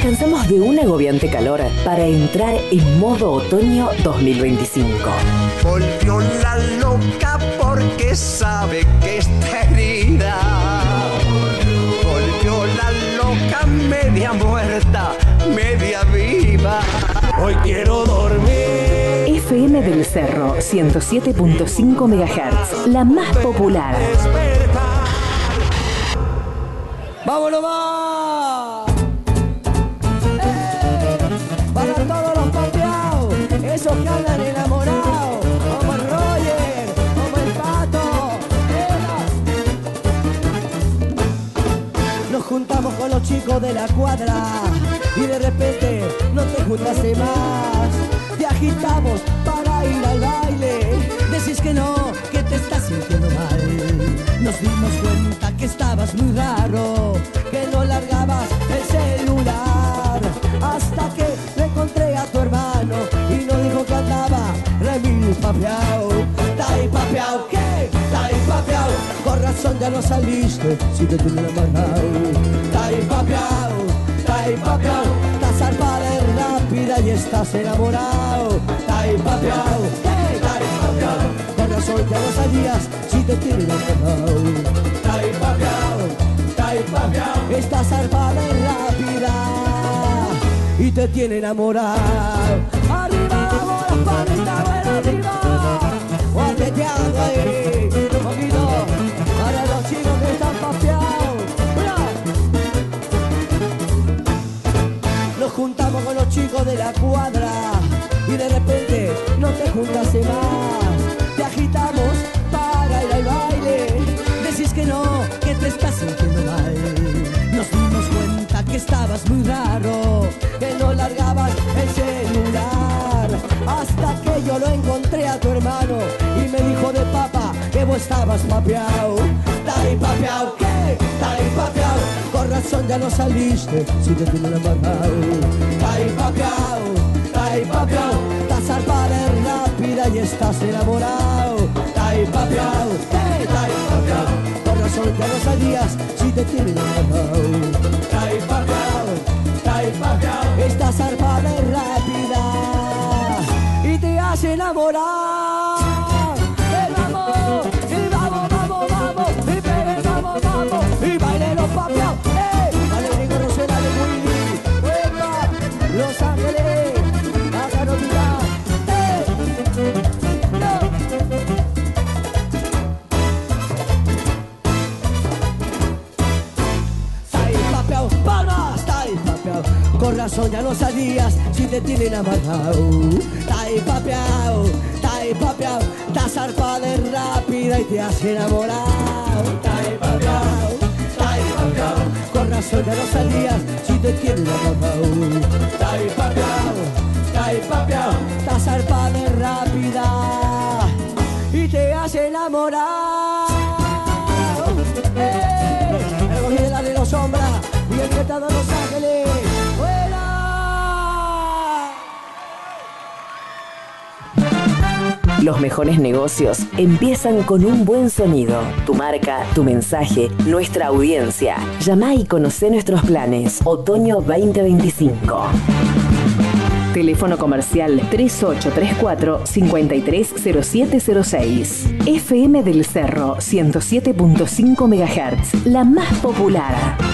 descansamos de un agobiante calor para entrar en modo otoño 2025. Volvió la loca porque sabe que está herida. Volvió la loca media muerta, media viva. Hoy quiero dormir. FM del Cerro 107.5 MHz, la más popular. ¡Vámonos más! Para todos los papeados, esos que andan enamorados, como el Roger, como el Pato. Nos juntamos con los chicos de la cuadra y de repente no te juntaste más. Te agitamos para ir al baile, decís que no, que te estás sintiendo mal. Nos dimos cuenta que estabas muy raro, que no largabas el celular, hasta que le encontré a tu hermano y nos dijo que andaba remil papeao. Tai papeao, ¿qué? Tai papeao, con razón ya no saliste, si te tuve amarrado. Tai papeao, estás zarpada y rápida y estás enamorado. Tai papeao, ¿qué? Tai papeao, con razón ya no salías, si te tienen amarrado. Tai papeao, estás zarpada y rápida y te tiene enamorado. Arriba, vamos las palitas, bueno, arriba. Guardeteando ahí, un poquito, para los chicos que están papeados. Nos juntamos con los chicos de la cuadra y de repente no te juntaste más. Te agitamos para ir al baile, decís que no, que te estás sintiendo mal. Nos dimos cuenta que estabas muy raro, que no largabas el celular, hasta que yo lo encontré a tu hermano y me dijo de papa que vos estabas papeao. Tai papeao, ¿qué? Tai papeao, con razón ya no saliste, si te tienen amarrado. Tai papeao, estás zarpada y rápida y estás enamorado. Tai papeao, ¿qué? Tai papeao, con razón ya no salías, si te tienen amarrado. Tai papeao, estás zarpada y rápida y te hace enamorar. El amor, y vamos, vamos, vamos, y pegue, vamos, vamos, y baile los papeados. Dale, Rico Rosera de Willy, ¡Epa! Los Ángeles, acá no tira. Palmas, tai papeao, con razón ya no salías si te tienen amarrado. Tai papeao, estás zarpada y rápida y te hace enamorado. Tai papeao, con razón ya no salías si te tienen amarrado. Tai papeao, estás zarpada y rápida y te hace enamorado. El Roger de la de los sombras y el que de Los Ángeles. ¡Fuera! Los mejores negocios empiezan con un buen sonido. Tu marca, tu mensaje, nuestra audiencia. Llama y conoce nuestros planes. Otoño 2025. Teléfono comercial 3834-530706. FM del Cerro 107.5 MHz, la más popular.